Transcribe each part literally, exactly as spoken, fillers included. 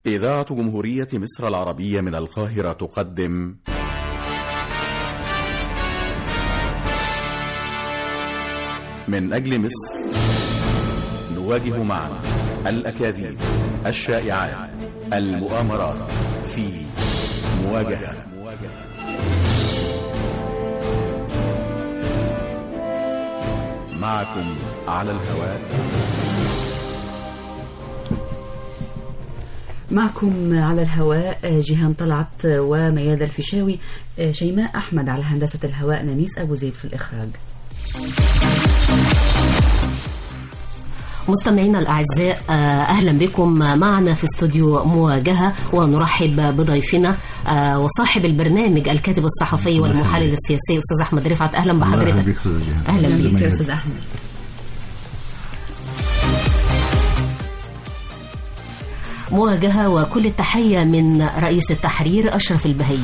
إذاعة جمهورية مصر العربية من القاهرة تقدم من أجل مصر، نواجه معا الأكاذيب، الشائعات، المؤامرات في مواجهة. معكم على الهواء معكم على الهواء جيهان طلعت وميادة الفيشاوي، شيماء أحمد على هندسة الهواء، نانيس أبو زيد في الإخراج. مستمعينا الأعزاء، أهلا بكم معنا في استوديو مواجهة، ونرحب بضيفنا وصاحب البرنامج الكاتب الصحفي والمحلل السياسي أستاذ أحمد رفعت. أهلا بحضرتك. أهلا بك يا أستاذ أحمد. مواجهة وكل التحية من رئيس التحرير أشرف البهي.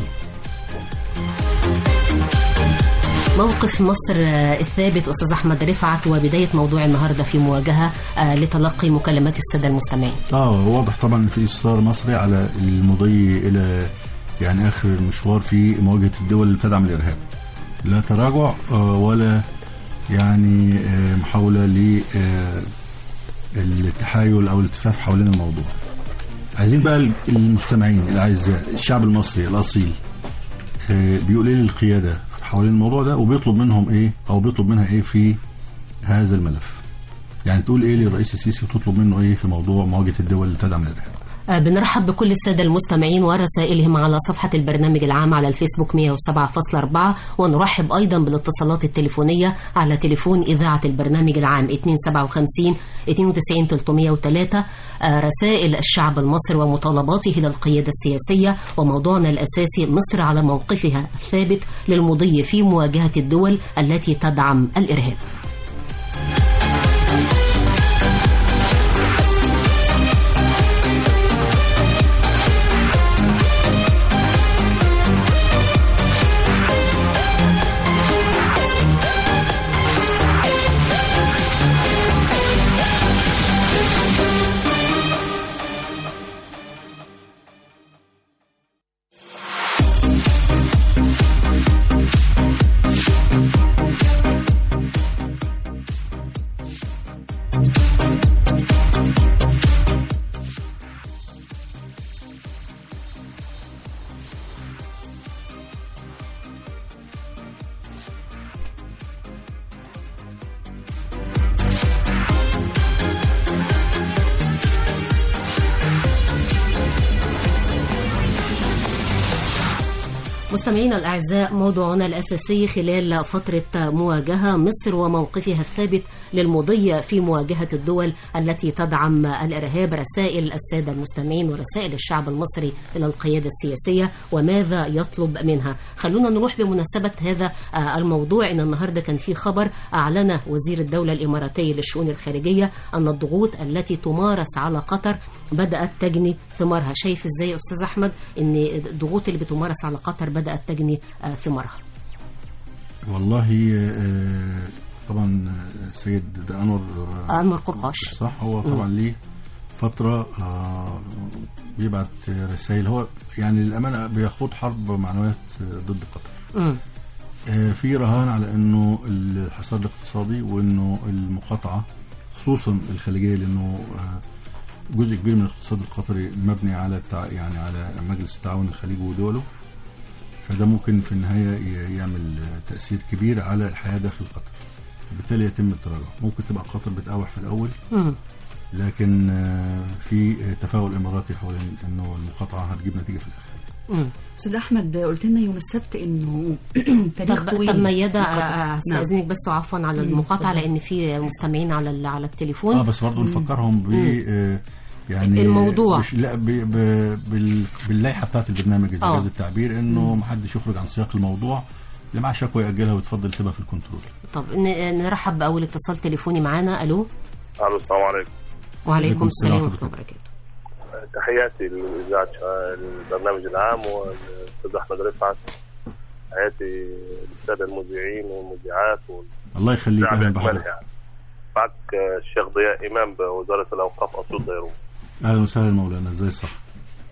موقف مصر الثابت أستاذ أحمد رفعت، وبداية موضوع النهاردة في مواجهة لتلقي مكالمات السادة المستمعين. اه واضح طبعا في إصرار مصري على المضي إلى يعني آخر المشوار في مواجهة الدول اللي بتدعم الإرهاب، لا تراجع ولا يعني محاولة للتحايل أو الالتفاف حوالين الموضوع. عايزين بقى المستمعين الأعزاء، الشعب المصري الأصيل بيقول ايه للقيادة حوالين الموضوع ده، وبيطلب منهم ايه او بيطلب منها ايه في هذا الملف. يعني تقول ايه للرئيس السيسي وتطلب منه ايه في موضوع مواجهة الدول اللي تدعم الإرهاب. بنرحب بكل السادة المستمعين ورسائلهم على صفحة البرنامج العام على الفيسبوك مئة وسبعة فاصلة أربعة، ونرحب أيضا بالاتصالات التليفونية على تليفون إذاعة البرنامج العام اثنين سبعة خمسين اثنين وتسعين ثلاثمئة وثلاثة. رسائل الشعب المصري ومطالباته للقيادة السياسية، وموضوعنا الأساسي مصر على موقفها الثابت للمضي في مواجهة الدول التي تدعم الإرهاب. مستمعينا الأعزاء، موضوعنا الأساسي خلال فترة مواجهة مصر وموقفها الثابت للمضي في مواجهة الدول التي تدعم الإرهاب. رسائل السادة المستمعين ورسائل الشعب المصري إلى القيادة السياسية وماذا يطلب منها. خلونا نروح بمناسبة هذا الموضوع. إن النهاردة كان في خبر أعلن وزير الدولة الإماراتي للشؤون الخارجية أن الضغوط التي تمارس على قطر بدأت تجني ثمارها. شايف إزاي أستاذ أحمد إن الضغوط اللي بتمارس على قطر بدأت تجني ثمارها؟ والله طبعا سيد أنور أنور قرقاش صح، هو طبعا ليه فترة بيبعت رسائل، هو يعني للأمانة بيخوض حرب معنويات ضد قطر. م. في رهان على أنه الحصار الاقتصادي وأنه المقاطعة خصوصا الخليجية، لأنه جزء كبير من الاقتصاد القطري مبني على التع... يعني على مجلس التعاون الخليجي ودوله، فده ممكن في النهاية يعمل تأثير كبير على الحياة داخل قطر، بالتالي يتم التراجع. ممكن تبقى قطر بتقاوح في الأول، م. لكن في تفاؤل إماراتي حول أنه المقاطعة هتجيب نتيجة في الآخر. أستاذ أحمد، قلت لنا يوم السبت إنه تاريخ طويل. طب ميادة أستأذنك بس وعفوا على المقاطعة، لأن في مستمعين على على التليفون. اه بس برضه نفكرهم ب يعني الموضوع مش لا ب ب باللائحة بتاعت البرنامج إذا جاز التعبير، إنه ما حدش يخرج عن سياق الموضوع، اللي معاه شكوى يأجلها ويتفضل يسيبها في الكنترول. طب نرحب بأول اتصال تليفوني معانا. ألو. ألو، السلام عليكم. وعليكم السلام ورحمة الله وبركاته. تحياتي لإذاعة البرنامج العام والأستاذ أحمد رفعت، تحياتي للسادة المذيعين والمذيعات وال... الله يخليك. أهلا بحضرتك. يعني. معك الشيخ ضياء إمام بوزارة الأوقاف أسيوط ديروت. أهلا وسهلا مولانا، ازاي صح؟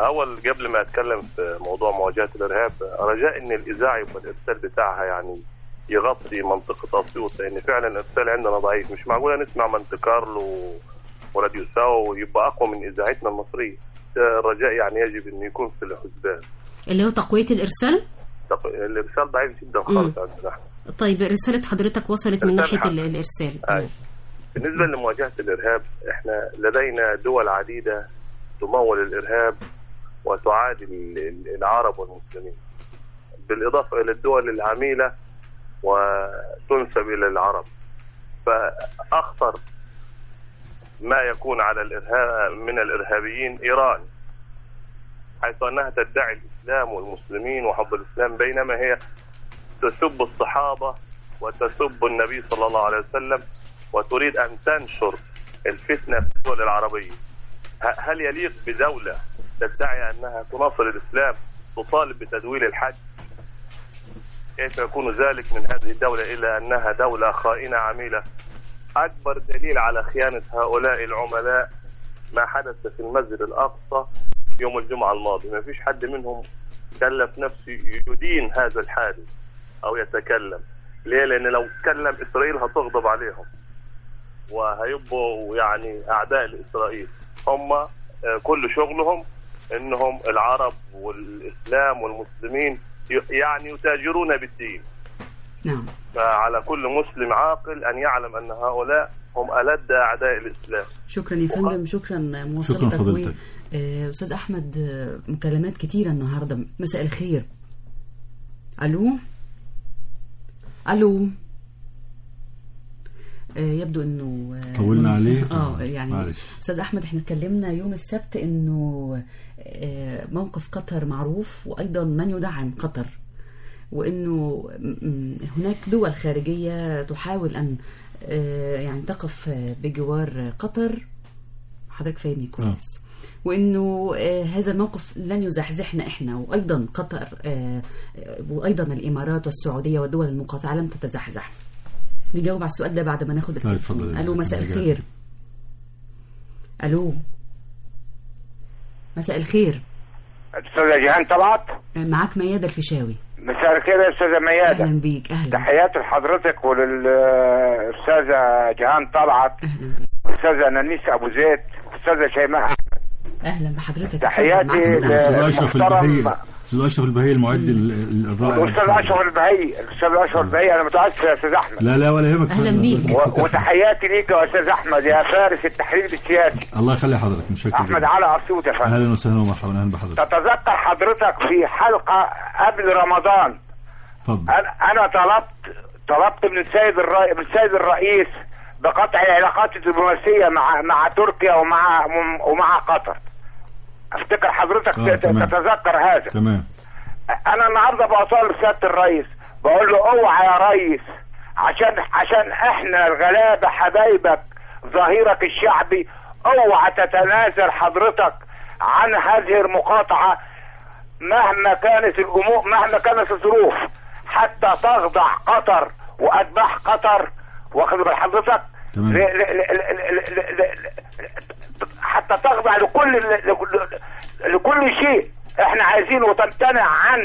اول قبل ما اتكلم في موضوع مواجهه الارهاب، رجاء ان الاذاعه يبقى الارسال بتاعها يعني يغطي منطقه اسيوط، لان فعلا الارسال عندنا ضعيف. مش معقوله نسمع مونte كارلو وراديو ساو ويبقى اقوى من اذاعتنا المصريه. الرجاء يعني يجب ان يكون في الحسبان. اللي هو تقويه الارسال؟ الارسال ضعيف جدا خالص عندنا. طيب رساله حضرتك وصلت من ناحيه الارسال. أي. بالنسبه لمواجهه الارهاب، احنا لدينا دول عديده تمول الارهاب وتعادي العرب والمسلمين، بالاضافه الى الدول العميله وتنسب الى العرب. فاخطر ما يكون على الارهاب من الارهابيين ايران، حيث انها تدعي الاسلام والمسلمين وحب الاسلام، بينما هي تسب الصحابه وتسب النبي صلى الله عليه وسلم وتريد ان تنشر الفتنه في الدول العربيه. هل يليق بدوله تدعي انها تناصر الاسلام تطالب بتدويل الحج؟ كيف يكون ذلك من هذه الدوله الا انها دوله خائنه عميله؟ اكبر دليل على خيانه هؤلاء العملاء ما حدث في المسجد الاقصى يوم الجمعه الماضي. ما فيش حد منهم كلف نفسه يدين هذا الحادث او يتكلم. ليه؟ لان لو تكلم اسرائيل هتغضب عليهم وهيبقوا يعني اعداء لاسرائيل. هم كل شغلهم انهم العرب والاسلام والمسلمين يعني يتاجرون بالدين. نعم. فعلى كل مسلم عاقل ان يعلم ان هؤلاء هم ألد اعداء الاسلام. شكرا يا فندم، شكرا مواصلتك. شكرا فضيلتك. آه، استاذ احمد، مكالمات كتيره النهارده. مساء الخير. الو الو يبدو انه طولنا عليه. اه يعني معلش. استاذ احمد، احنا اتكلمنا يوم السبت انه موقف قطر معروف، وايضا من يدعم قطر، وانه هناك دول خارجيه تحاول ان يعني تقف بجوار قطر. حضرتك فاهمني كويس. وانه هذا الموقف لن يزحزحنا احنا، وايضا قطر وايضا الامارات والسعوديه والدول المقاطعه لم تتزحزح. نجاوب على السؤال ده بعد ما ناخد التليفون. الو مساء الخير. الو مساء الخير. استاذه جيهان طلعت، معاك ميادة الفيشاوي. مساء الخير يا استاذه ميادة. اهلا بيك. اهلا. تحياتي لحضرتك وللاستاذه جيهان طلعت، الاستاذه نانيس ابو زيد، الاستاذه شيماء احمد. اهلا بحضرتك. تحياتي للاستاذ استاذ اشرف البهي المعد الرائع. الاستاذ اشرف البهي الاستاذ اشرف البهي انا متاسف يا استاذ احمد. لا لا ولا يهمك. اهلا بيك. وتحياتي ليك يا استاذ احمد يا فارس التحرير السياسي. الله يخلي حضرتك. مشكور. احمد على اسيوط يا فندم. اهلا وسهلا ومرحبا. اهلا بحضرتك. تتذكر حضرتك في حلقه قبل رمضان اتفضل. انا طلبت طلبت من السيد الرئيس من السيد الرئيس بقطع العلاقات الدبلوماسيه مع مع تركيا ومع ومع قطر. افتكر حضرتك آه، تتذكر هذا. تمام. انا النهارده بطالب سياده الرئيس، بقول له اوعى يا ريس، عشان عشان احنا الغلابه حبايبك ظهيرك الشعبي، اوعى تتنازل حضرتك عن هذه المقاطعه مهما كانت الامور، مهما كانت الظروف، حتى تخضع قطر واتباع قطر، واخد بال حضرتك؟ تمام. ل... ل... ل... ل... ل... حتى تخضع لكل لكل, لكل شيء احنا عايزينه، وتمتنع عن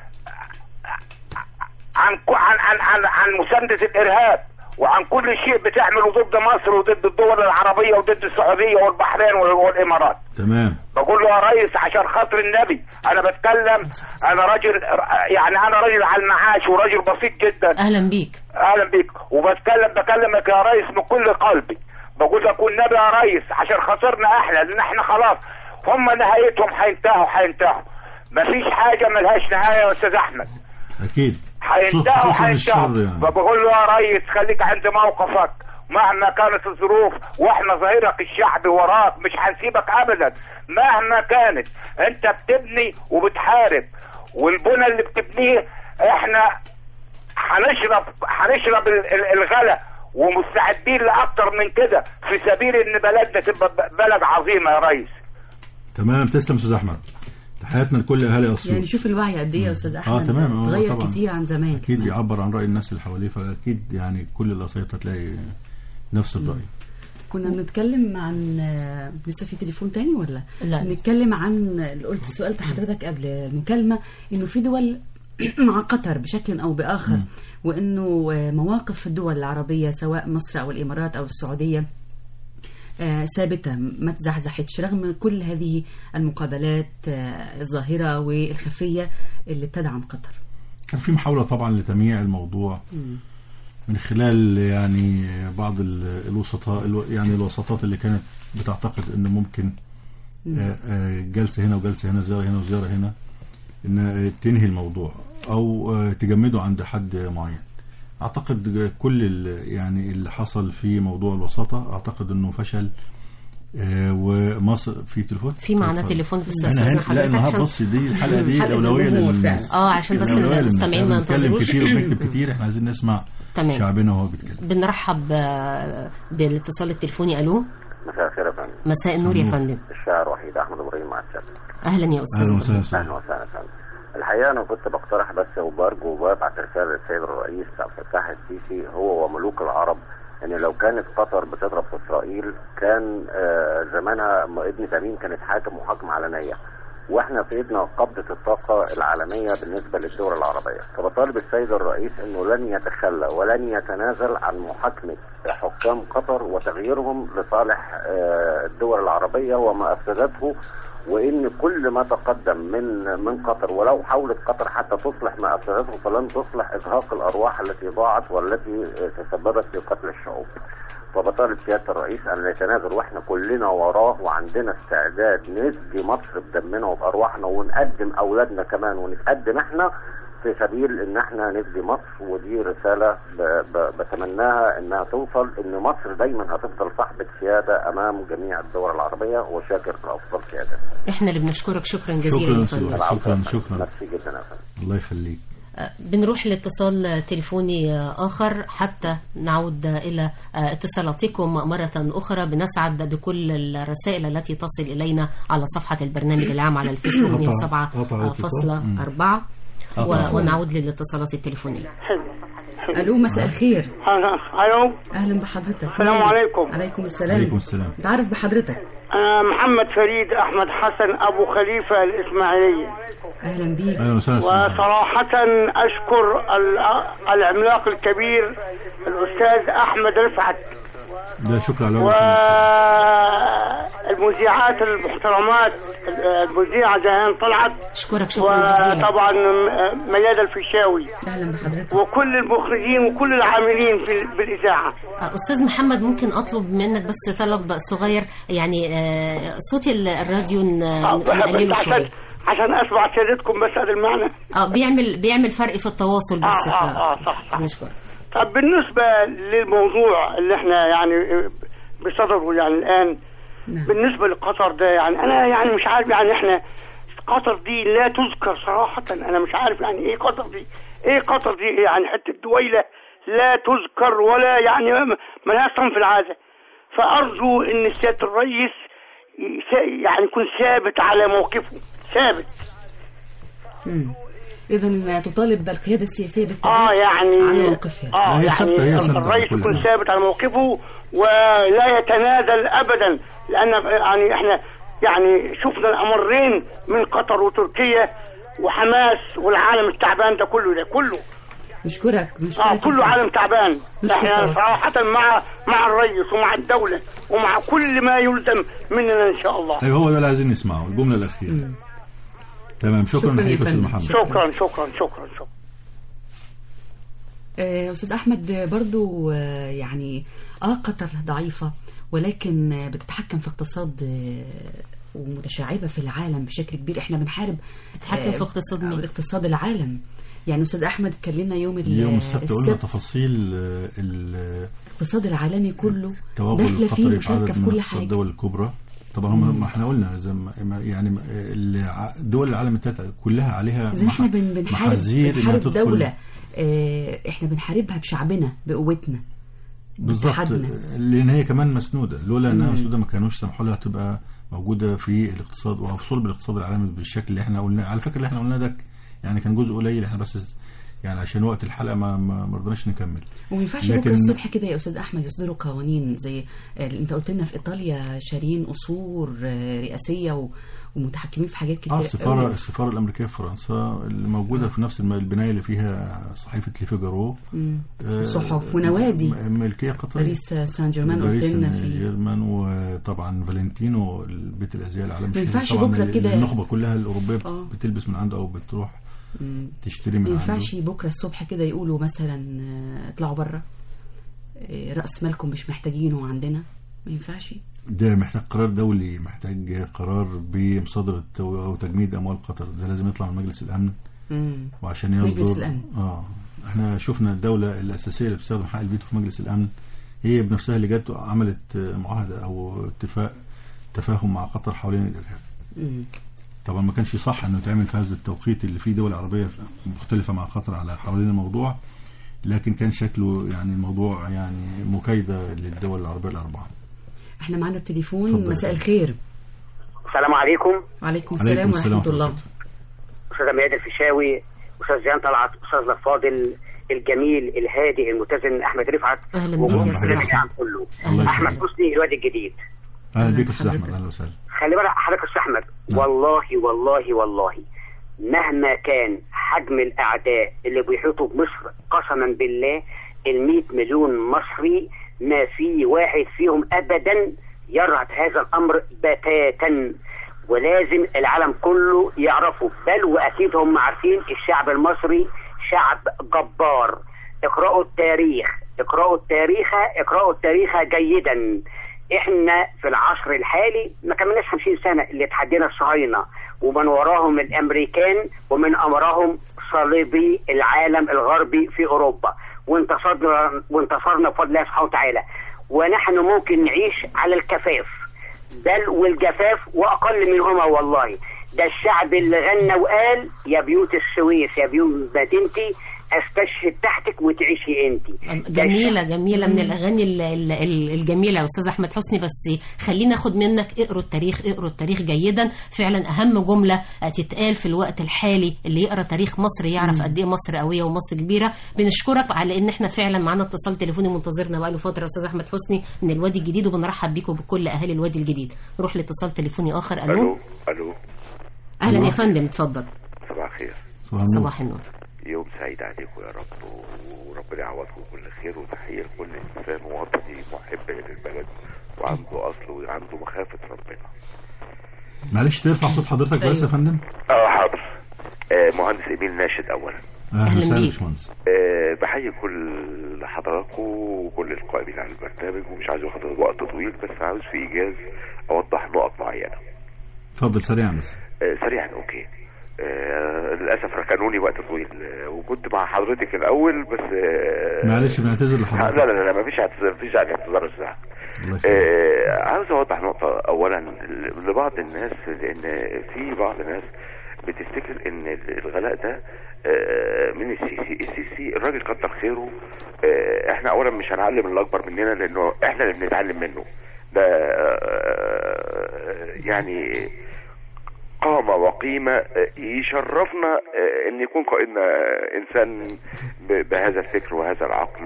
عن عن عن عن, عن مساندة الارهاب وعن كل شيء بتعمله ضد مصر وضد الدول العربية وضد السعودية والبحرين والامارات. تمام. بقول له يا ريس عشان خاطر النبي، انا بتكلم، انا راجل يعني انا راجل على المعاش وراجل بسيط جدا. اهلا بيك. اهلا بيك. وبتكلم بكلمك يا ريس من كل قلبي، بقول لك والنبي يا ريس عشان خاطرنا احنا، لان احنا خلاص هم نهايتهم هينتهوا هينتهوا مفيش حاجه ملهاش نهايه يا استاذ احمد. اكيد هينتهوا هينتهوا يعني. فبقول له يا ريس خليك عند موقفك مهما كانت الظروف، واحنا ظهيرك الشعبي وراك، مش هنسيبك ابدا مهما كانت. انت بتبني وبتحارب، والبنى اللي بتبنيه احنا هنشرب هنشرب الغلا، ومستعدين لاكتر من كده في سبيل ان بلدنا تبقى بلد عظيمه يا ريس. تمام. تسلم استاذ احمد. تحياتنا لكل اهالي اسيوط. يعني شوف الوعي قد ايه يا استاذ احمد. اه تمام. اتغير آه كتير عن زمان. اكيد بيعبر عن راي الناس اللي حواليه، فاكيد يعني كل الاسيوط هتلاقي نفس الراي. كنا بنتكلم عن لسه في تليفون تاني ولا لا بنتكلم عن قلت سؤال حضرتك قبل المكالمة انه في دول مع قطر بشكل او باخر م. وانه مواقف الدول العربية سواء مصر او الامارات او السعودية ثابتة ما تزحزحتش رغم كل هذه المقابلات الظاهرة والخفية اللي بتدعم قطر. كان في محاولة طبعا لتمييع الموضوع م. من خلال يعني بعض الوسطاء يعني الوسطات اللي كانت بتعتقد ان ممكن جلسة هنا وجلسة هنا زيارة هنا وزيارة هنا ان تنهي الموضوع او تجمده عند حد معين. اعتقد كل يعني اللي حصل في موضوع الوساطة اعتقد انه فشل. ومصر في تليفون في معنا تليفون بس استاذن حضرتك. لا النهارده بص دي الحلقه دي اولويه للناس اه عشان بس المستمعين ما نتكلم كتير وبنكتب كتير احنا عايزين نسمع تمام. شعبنا وهو بيتكلم. بنرحب بالاتصال التليفوني. الو مساء الخير يا فندم. مساء النور يا فندم. الشاعر وحيد احمد ابراهيم مع السلامه. اهلا يا استاذ. اهلا وسهلا. اهلا وسهلا يا فندم. الحقيقه انا كنت بقترح بس وبرجو وببعت رساله للسيد الرئيس عبد الفتاح السيسي هو وملوك العرب ان يعني لو كانت قطر بتضرب في اسرائيل كان آه زمانها ابن تميم كانت حاكم محاكمه علنيه، واحنا في ايدنا قبضه الطاقه العالميه بالنسبه للدول العربيه. فبطالب السيد الرئيس انه لن يتخلى ولن يتنازل عن محاكمه حكام قطر وتغييرهم لصالح آه الدول العربيه وما افسدته، وان كل ما تقدم من من قطر ولو حاولت قطر حتى تصلح ما افسدته فلن تصلح ازهاق الارواح التي ضاعت والتي تسببت في قتل الشعوب. فبطالب سياده الرئيس ان يتنازل واحنا كلنا وراه وعندنا استعداد ندي مصر بدمنا وبارواحنا ونقدم اولادنا كمان ونتقدم احنا في سبيل ان احنا نفدي مصر. ودي رساله ب ب بتمناها انها توصل ان مصر دايما هتفضل صاحبه سياده امام جميع الدول العربيه وشاكر لافضل سيادتها. احنا اللي بنشكرك شكرا جزيلا يا فندم. شكرا شكرا ميرسي جدا يا فندم. الله يخليك. بنروح لاتصال تليفوني آخر حتى نعود إلى اتصالاتكم مرة أخرى. بنسعد بكل الرسائل التي تصل إلينا على صفحة البرنامج العام على الفيسبوك مئة وسبعة فاصلة أربعة ونعود للاتصالات التليفونية. ألو مساء الخير. ألو أهلا بحضرتك. السلام عليكم. عليكم السلام. عليكم السلام. تعرف بحضرتك. أنا محمد فريد أحمد حسن أبو خليفة الإسماعيلية. أهلا بيك. أهلا وسهلا. وصراحة أشكر العملاق الكبير الأستاذ أحمد رفعت. ده شكرا على والمذيعات المحترمات المذيعة جهان طلعت. أشكرك شكرا جزيلا. وطبعا ميادة الفيشاوي. أهلا بحضرتك. وكل المخرجين وكل العاملين في بالإذاعة. أستاذ محمد ممكن أطلب منك بس طلب صغير يعني صوت الراديو نقلله شوية عشان أسمع سيادتكم بس هذا المعنى. اه بيعمل بيعمل فرق في التواصل بس. اه اه, آه صح صح. نشكر. طب بالنسبة للموضوع اللي احنا يعني بصدره يعني الآن نعم. بالنسبة لقطر ده يعني أنا يعني مش عارف يعني احنا قطر دي لا تذكر صراحة. أنا مش عارف يعني إيه قطر دي إيه قطر دي يعني حتى دويلة لا تذكر ولا يعني ملهاش صنف العادة. فأرجو إن سيادة الرئيس يعني يكون ثابت على موقفه ثابت. امم إذن تطالب القيادة السياسية بالثبات آه يعني على موقفها. آه يعني الرئيس يكون ثابت على موقفه ولا يتنازل أبدا، لأن يعني إحنا يعني شفنا الأمرين من قطر وتركيا وحماس والعالم التعبان ده كله ده كله. نشكرك. نشكرك. آه كله عالم تعبان. إحنا صراحة مع مع الرئيس ومع الدولة ومع كل ما يلزم مننا إن شاء الله. أيوه هو ده اللي عايزين نسمعه الجملة الأخيرة. م. تمام شكرا لك أستاذ محمد. شكرا شكرا شكرا شكرا. أستاذ أحمد برضو يعني آه قطر ضعيفة ولكن بتتحكم في اقتصاد ومتشعبة في العالم بشكل كبير. احنا بنحارب تتحكم في اقتصاد مين؟ اقتصاد العالم. يعني أستاذ أحمد اتكلمنا يوم اليوم السبت قلنا تفاصيل الاقتصاد العالمي كله داخله فيه مشاركة في كل حاجة. الدول الكبرى طبعا هم ما احنا قلنا زي ما يعني دول العالم الثالث كلها عليها اذا احنا بنحارب بنحارب دولة اه احنا بنحاربها بشعبنا بقوتنا بالظبط، لان هي كمان مسنوده. لولا انها مسنوده ما كانوش سمحوا لها تبقى موجوده في الاقتصاد وفي صلب الاقتصاد العالمي بالشكل اللي احنا قلناه. على فكره اللي احنا قلناه ده يعني كان جزء قليل، احنا بس يعني عشان وقت الحلقه ما ما رضناش نكمل. وما ينفعش بكره الصبح كده يا استاذ احمد يصدروا قوانين زي اللي انت قلت لنا في ايطاليا شارين قصور رئاسيه ومتحكمين في حاجات كتير. اه السفاره السفاره الامريكيه في فرنسا اللي موجوده في نفس البنايه اللي فيها صحيفه ليفيجارو، آه صحف ونوادي ملكيه قطريه، باريس سان جيرمان قلت لنا في جيرمان، وطبعا فالنتينو البيت الازياء العالمي. ما ينفعش بكره كده النخبه كلها الاوروبيه آه. بتلبس من عنده او بتروح مم. تشتري من عنده. ما ينفعش بكره الصبح كده يقولوا مثلا اطلعوا بره راس مالكم مش محتاجينه عندنا، ما ينفعش. ده محتاج قرار دولي، محتاج قرار بمصادره او تجميد اموال قطر، ده لازم يطلع من مجلس الامن. امم وعشان يصدر مجلس الامن اه احنا شفنا الدوله الاساسيه اللي بتستخدم حق الفيتو في مجلس الامن هي بنفسها اللي جت عملت معاهده او اتفاق تفاهم مع قطر حوالين الارهاب. امم طبعا ما كانش صح انه يتعمل في هذا التوقيت اللي فيه دول عربيه مختلفه مع قطر على حوالين الموضوع، لكن كان شكله يعني الموضوع يعني مكايده للدول العربيه الاربعه. احنا معانا التليفون. مساء الخير. السلام عليكم. وعليكم السلام ورحمه الله. استاذ ميادة الفيشاوي، استاذ جيهان طلعت، استاذ الفاضل الجميل الهادي المتزن احمد رفعت، اهلا بك الجميع كله. احمد حسني الوادي الجديد. اهلا بك استاذ احمد. اهلا وسهلا. خلي بالك حضرتك يا استاذ احمد، والله والله والله مهما كان حجم الاعداء اللي بيحيطوا بمصر قسما بالله المئة مليون مصري ما في واحد فيهم ابدا يرهب هذا الامر بتاتا، ولازم العالم كله يعرفه، بل واكيد هم عارفين الشعب المصري شعب جبار. اقرأوا التاريخ اقرأوا التاريخ اقرأوا التاريخ جيدا. احنا في العصر الحالي ما كملناش خمسين سنة اللي تحدينا الصهاينة ومن وراهم الامريكان ومن امرهم صليبي العالم الغربي في اوروبا، وانتصرنا وانتصرنا بفضل الله سبحانه وتعالى، ونحن ممكن نعيش على الكفاف بل والجفاف واقل منهما. والله ده الشعب اللي غنى وقال يا بيوت السويس يا بيوت مدينتي استشهد تحتك وتعيشي انت. جميله جميله من الاغاني الجميله يا استاذ احمد حسني. بس خلينا ناخد منك اقروا التاريخ اقروا التاريخ جيدا. فعلا اهم جمله تتقال في الوقت الحالي اللي يقرا تاريخ مصر يعرف قد ايه مصر قويه ومصر كبيره. بنشكرك على ان احنا فعلا معانا اتصال تليفوني منتظرنا بقاله فتره يا استاذ احمد حسني من الوادي الجديد، وبنرحب بيكم بكل اهالي الوادي الجديد. نروح لاتصال تليفوني اخر. الو الو الو اهلا يا فندم اتفضل. صباح الخير. صباح النور. يوم سعيد عليكم يا رب، وربنا يعوضكم كل خير، وتحية لكل إنسان وطني محب للبلد وعنده أصل وعنده مخافة ربنا. معلش ترفع صوت حضرتك بس يا فندم؟ اه حاضر. آه مهندس إيميل ناشد أولا. أهلا وسهلا باشمهندس. آه بحيي كل حضراتكم وكل القائمين على البرنامج، ومش عايز واخد وقت طويل بس عاوز في إيجاز أوضح نقط معينة. اتفضل سريعا بس. آه سريعا أوكي. آه للأسف ركنوني وقت طويل، آه وكنت مع حضرتك الأول بس آه معلش بنعتذر لحضرتك. لا لا لا مفيش اعتذار، مفيش اعتذار الساعة. آه عاوز أوضح نقطة أولا لبعض الناس، لأن في بعض الناس بتفتكر إن الغلاء ده آه من السيسي. السيسي الراجل كتر خيره. آه احنا أولا مش هنعلم اللي أكبر مننا لأنه احنا اللي بنتعلم منه. ده آه يعني قامة وقيمة يشرفنا ان يكون قائدنا انسان بهذا الفكر وهذا العقل،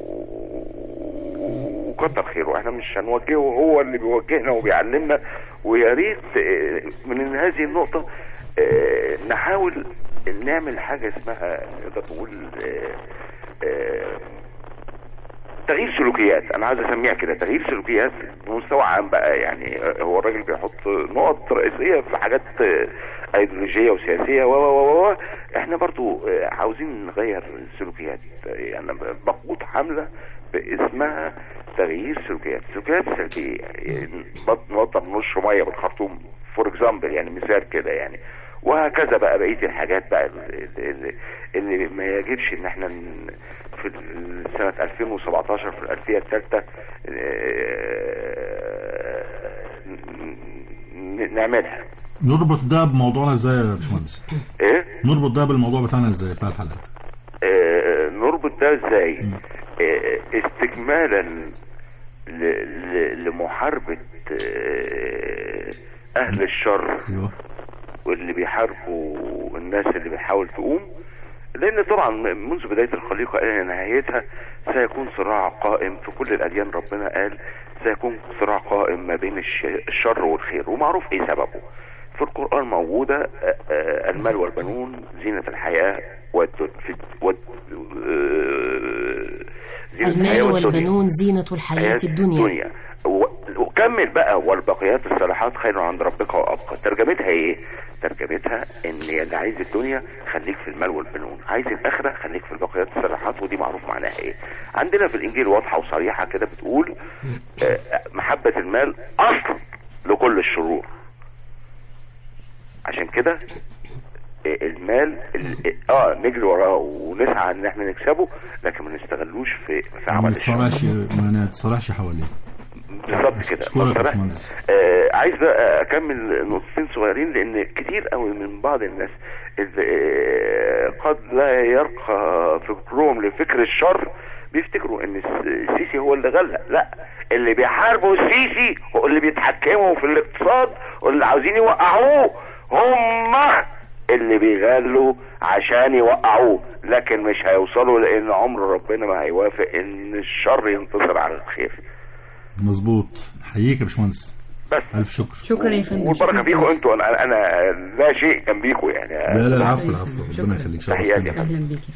وكتر خيره. احنا مش هنوجهه، هو اللي بيوجهنا وبيعلمنا. ويا ريت من هذه النقطة نحاول نعمل حاجة اسمها نقدر نقول تغيير سلوكيات. انا عايز اسميها كده تغيير سلوكيات بمستوى عام بقى. يعني هو الراجل بيحط نقط رئيسيه في حاجات ايديولوجيه وسياسيه و و و احنا برضو عاوزين نغير السلوكيات. يعني بقود حمله باسمها تغيير سلوكيات. سلوكيات سلبيه نوضب نص ميه بالخرطوم فور اكزامبل، يعني مثال كده يعني. وهكذا بقى بقيه الحاجات بقى اللي, اللي ما يجبش ان احنا في سنة ألفين وسبعتاشر في الألفية الثالثة نعملها. نربط ده بموضوعنا ازاي يا باشمهندس؟ ايه؟ نربط ده بالموضوع بتاعنا ازاي بتاع الحلقة؟ اه نربط ده ازاي؟ اه استكمالا ل... ل... لمحاربة اه اهل الشر. ايوه. واللي بيحاربوا الناس اللي بيحاول تقوم. لان طبعا منذ بدايه الخليقه الى نهايتها سيكون صراع قائم في كل الاديان. ربنا قال سيكون صراع قائم ما بين الشر والخير، ومعروف ايه سببه. في القران موجوده المال والبنون زينه الحياه والدنيا. المال والبنون زينة الحياة الدنيا, الدنيا. وكمل بقى والبقيات الصالحات خير عند ربك وابقى. ترجمتها ايه؟ ترجمتها ان اللي عايز الدنيا خليك في المال والبنون، عايز الاخره خليك في البقيات الصالحات. ودي معروف معناها ايه. عندنا في الانجيل واضحه وصريحه كده بتقول محبه المال اصل لكل الشرور. عشان كده المال اه نجري وراه ونسعى ان احنا نكسبه، لكن ما نستغلوش في في عمل الشر. ما نتصارعش ما نتصارعش حواليه. بالظبط كده. آه عايز بقى اكمل نقطتين صغيرين، لان كتير قوي من بعض الناس آه قد لا يرقى فكرهم لفكر الشر بيفتكروا ان السيسي هو اللي غلق. لا، اللي بيحاربوا السيسي هو اللي بيتحكموا في الاقتصاد واللي عاوزين يوقعوه هم اللي بيغلوا عشان يوقعوه، لكن مش هيوصلوا، لان عمر ربنا ما هيوافق ان الشر ينتصر على الخير. مظبوط. حييك يا باشمهندس. بس الف شكر. شكرا يا فندم. والبركه فيكم انتوا. انا انا لا شيء جنبيكم يعني. لا لا العفو العفو ربنا يخليك. تحياتي. اهلا بيك.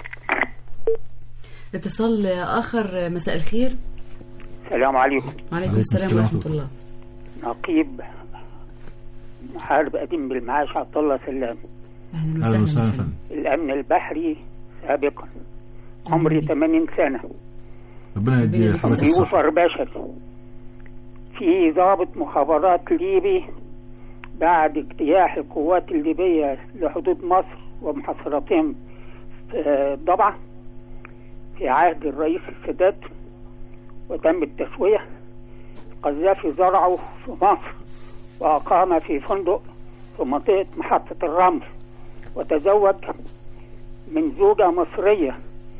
اتصال اخر. مساء الخير. السلام عليكم. وعليكم السلام ورحمه الله. نقيب محارب قديم بالمعاش عبد الله سلام. اهلا وسهلا. الامن البحري سابقا. عمري ثمانين سنه. ربنا يديه حضرتك الصحه. يوفر بشري. في ضابط مخابرات ليبي بعد اجتياح القوات الليبيه لحدود مصر ومحاصرتهم في ضبعه في عهد الرئيس السادات وتم التسويه. القذافي زرعه في مصر وأقام في فندق في منطقة محطة الرمل، وتزوج من زوجة مصرية.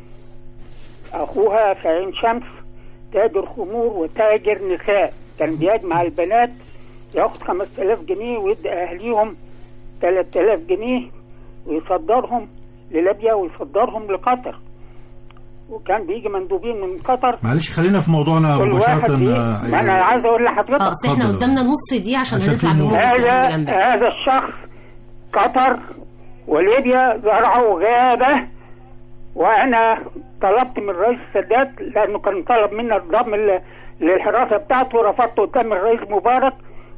أخوها في عين شمس تاجر خمور وتاجر نساء، كان بيجمع البنات ياخد خمسة آلاف جنيه ويدي أهليهم ثلاثة آلاف جنيه ويصدرهم لليبيا ويصدرهم لقطر، وكان بيجي مندوبين من قطر. معلش خلينا في موضوعنا مباشرة. ما انا عايز اقول لحضرتك اه احنا قدامنا نص دي عشان هنطلع بموجز. هذا هذا الشخص قطر وليبيا زرعوا غابة، وانا طلبت من الرئيس السادات لانه كان طلب منا الضم للحراسة بتاعته، ورفضت قدام الرئيس مبارك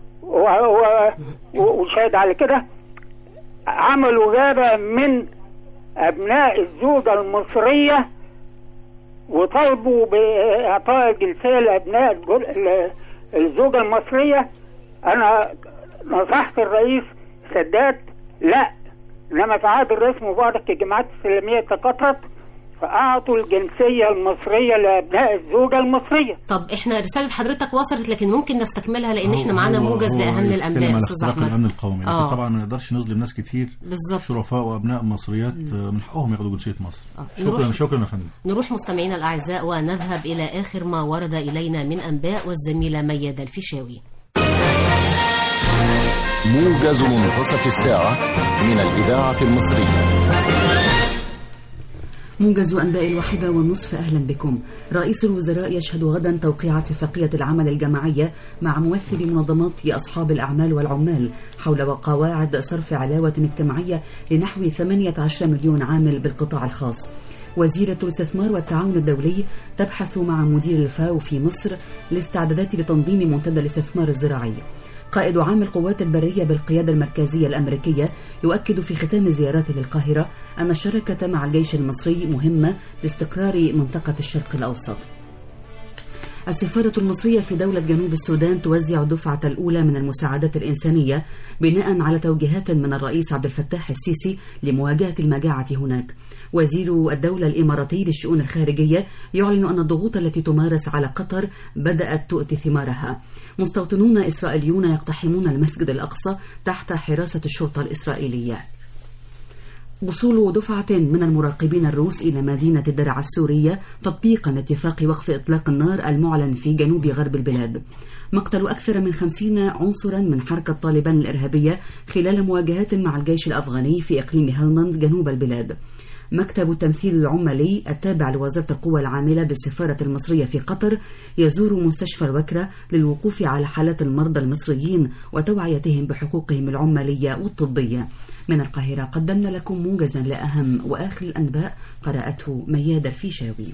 وشاهد على كده. عملوا غابة من ابناء الزوجة المصرية وطالبوا بإعطاء الجنسية لأبناء الزوجة المصرية. أنا نصحت الرئيس سادات لا، إنما في عهد الرئيس مبارك الجماعات الإسلامية تكاثرت فأعطوا الجنسية المصرية لأبناء الزوجة المصرية. طب إحنا رسالة حضرتك وصلت، لكن ممكن نستكملها لأن إحنا معانا موجز لأهم الأنباء. أستاذ أحمد. الأمن القومي. لكن آه. طبعا ما نقدرش نظلم ناس كتير. بالظبط. شرفاء وأبناء مصريات من حقهم ياخدوا جنسية مصر. آه. شكرا شكرا يا فندم. نروح مستمعينا الأعزاء ونذهب إلى آخر ما ورد إلينا من أنباء والزميلة ميادة الفيشاوي. موجز منتصف الساعة من الإذاعة المصرية. موجز أنباء الواحدة والنصف. أهلا بكم. رئيس الوزراء يشهد غدا توقيع اتفاقية العمل الجماعية مع ممثلي منظمات أصحاب الأعمال والعمال حول قواعد صرف علاوة اجتماعية لنحو ثمانية عشر مليون عامل بالقطاع الخاص. وزيرة الاستثمار والتعاون الدولي تبحث مع مدير الفاو في مصر الاستعدادات لتنظيم منتدى الاستثمار الزراعي. قائد عام القوات البرية بالقيادة المركزية الأمريكية يؤكد في ختام زيارته للقاهرة أن الشراكة مع الجيش المصري مهمة لاستقرار منطقة الشرق الأوسط. السفارة المصرية في دولة جنوب السودان توزع الدفعة الأولى من المساعدات الإنسانية بناء على توجيهات من الرئيس عبد الفتاح السيسي لمواجهة المجاعة هناك. وزير الدولة الإماراتي للشؤون الخارجية يعلن أن الضغوط التي تمارس على قطر بدأت تؤتي ثمارها. مستوطنون إسرائيليون يقتحمون المسجد الأقصى تحت حراسة الشرطة الإسرائيلية. وصول دفعة من المراقبين الروس إلى مدينة الدرعا السورية تطبيقا لاتفاق وقف إطلاق النار المعلن في جنوب غرب البلاد. مقتل أكثر من خمسين عنصرا من حركة طالبان الإرهابية خلال مواجهات مع الجيش الأفغاني في إقليم هلمند جنوب البلاد. مكتب التمثيل العمالي التابع لوزارة القوى العاملة بالسفارة المصرية في قطر يزور مستشفى الوكرة للوقوف على حالات المرضى المصريين وتوعيتهم بحقوقهم العمالية والطبية. من القاهرة قدمنا لكم موجزا لأهم وآخر الأنباء قرأته مياد الفيشاوي.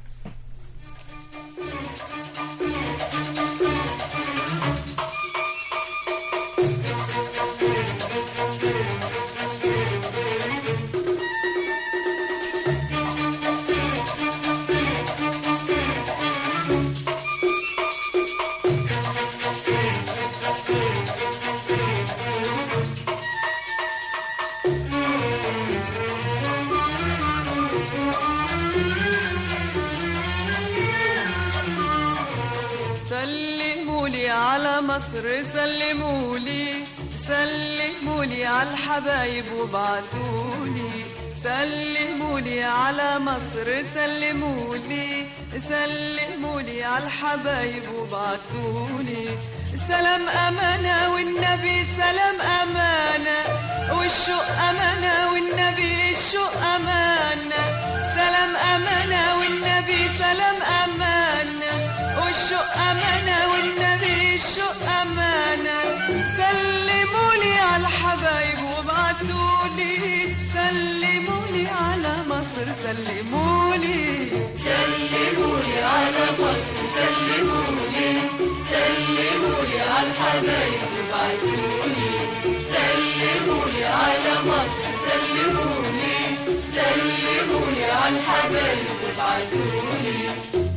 مصر سلمولي سلمولي على الحبايب وبعتولي سلمولي على مصر سلمولي سلمولي على الحبايب وبعتولي سلام أمانة والنبي سلام أمانة والشوق أمانة والنبي الشوق أمانة سلام أمانة والنبي سلام أمانة والشوق أمانة والنبي الشوق أمانة سلمولي على الحبايب وبعتولي سلمولي على مصر سلمولي سلمولي على مصر سلمولي سلمولي على الحبايب وبعتولي سلمولي على مصر سلمولي سلمولي على الحبايب وبعتولي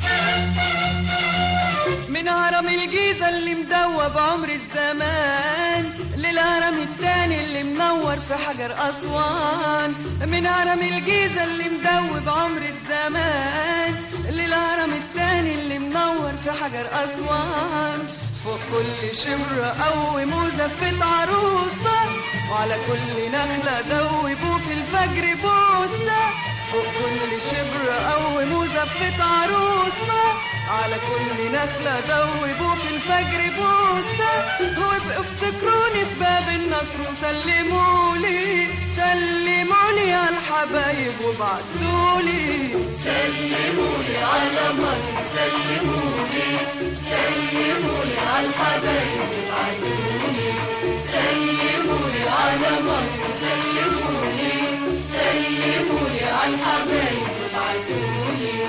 من هرم الجيزة اللي مدوب عمر الزمان للهرم التاني اللي منور في حجر أسوان من هرم الجيزة اللي مدوب عمر الزمان للهرم التاني اللي منور في حجر أسوان فوق كل شمرة قوم وزفت عروسة وعلى كل نخلة دوبوا في الفجر بوسة فوق كل شبر قوم وزفت عروسة على كل نخلة دوبوا في الفجر بوسة وابقوا افتكروني في باب النصر وسلمولي سلمولي على الحبايب وبعتولي سلمولي على مصر سلمولي سلمولي على الحبايب وبعتولي سلمولي على مصر سلمولي سلمولي على الحبايب وبعتولي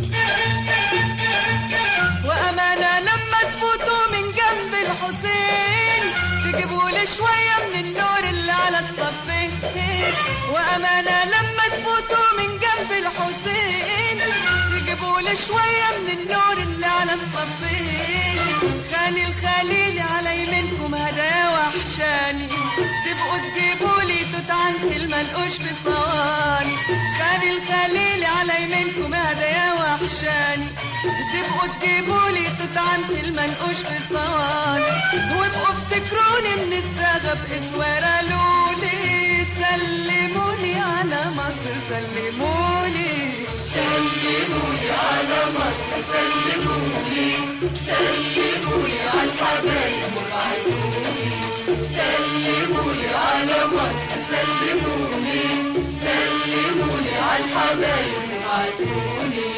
وأمانة لما تفوتوا من جنب الحسين تجيبولي شوية من النور اللي على الصفين وأمانة لما تفوتوا من جنب الحسين تجيبولي شوية من النور اللي على الصفين خاني الخليل على يمينكم هدايا وحشاني تبقوا تجيبولي توت عنك المنقوش في صواني خاني الخليل على يمينكم هدايا وحشاني تبقوا تجيبولي توت عنك المنقوش في صواني وابقوا افتكروني من الساغة بإسوارة لولي سلموني على مصر سلموني سلموني على مصر سلموني سلموني على الحبايب وبعتولي سلموني على مصر سلموني سلموني على الحبايب وبعتولي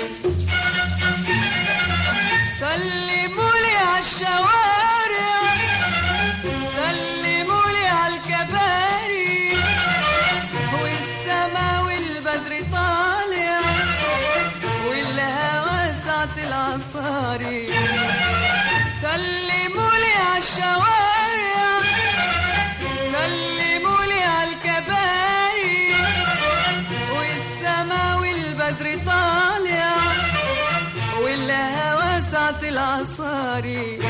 سلمولي على الشوارع سلمولي على الكباري والسما والبدر طالع والهوا ساعة العصاري سلمولي على الشوارع سلمولي على الكباري والسما والبدر طالع والهوا ساعة العصاري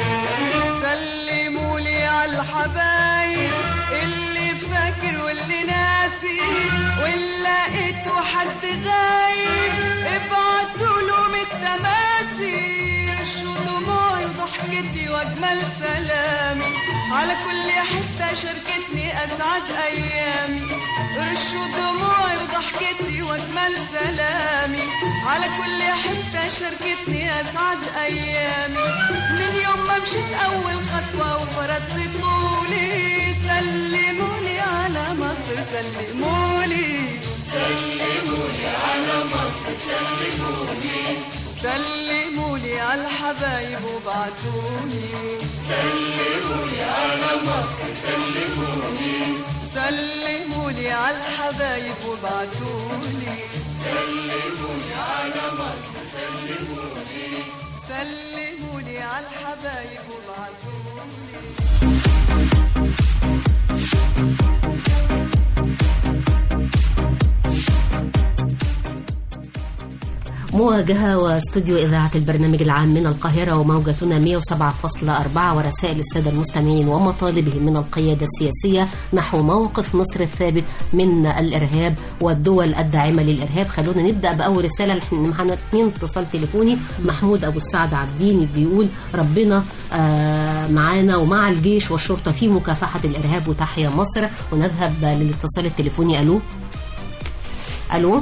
سلمولي على الحبايب اللي فاكر واللي ناسي واللي لقيته حد غايب ابعتوا له من التماثيل شو دموعي وضحكتي واجمل سلامي على كل حتة شاركتني اسعد ايامي رشوا دموعي وضحكتي واجمل سلامي على كل حتة شاركتني اسعد ايامي من يوم ما مشيت اول خطوة وفرضت طولي سلمولي على مصر سلمولي سلمولي مصر سلمولي سلمولي على الحبايب وبعتولي سلمولي على مصر سلمولي سلمولي على الحبايب وبعتولي سلمولي على مصر سلمولي سلمولي على الحبايب وبعتولي. مواجهة واستوديو إذاعة البرنامج العام من القاهرة وموجتنا مئة وسبعة فاصلة أربعة ورسائل السادة المستمعين ومطالبهم من القيادة السياسية نحو موقف مصر الثابت من الإرهاب والدول الداعمة للإرهاب. خلونا نبدأ بأول رسالة. معنا اثنين اتصال تليفوني. محمود أبو السعد عبدين بيقول ربنا آه معانا ومع الجيش والشرطة في مكافحة الإرهاب وتحيا مصر. ونذهب للاتصال التليفوني. ألو ألو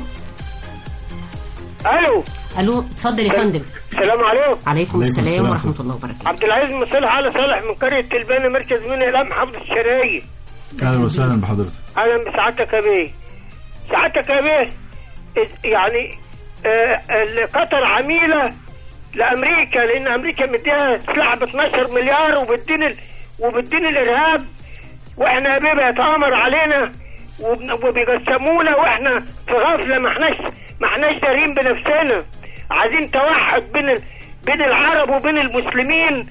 الو الو اتفضل يا فندم. السلام عليكم. عليكم السلام ورحمه الله وبركاته. عبد العزيز مصلح على صالح من قريه تلبانه مركز منى الى محافظه الشرقيه. اهلا وسهلا بحضرتك. اهلا بسعادتك يا بيه. سعادتك يا بيه يعني آه قطر عميله لامريكا لان امريكا مديها سلاح ب اثناشر مليار وبتدين ال... وبتدين الارهاب واحنا يا بيه بيتامر علينا وبيقسمونا واحنا في غفله ما احناش ما احناش دارين بنفسنا. عايزين توحد بين بين العرب وبين المسلمين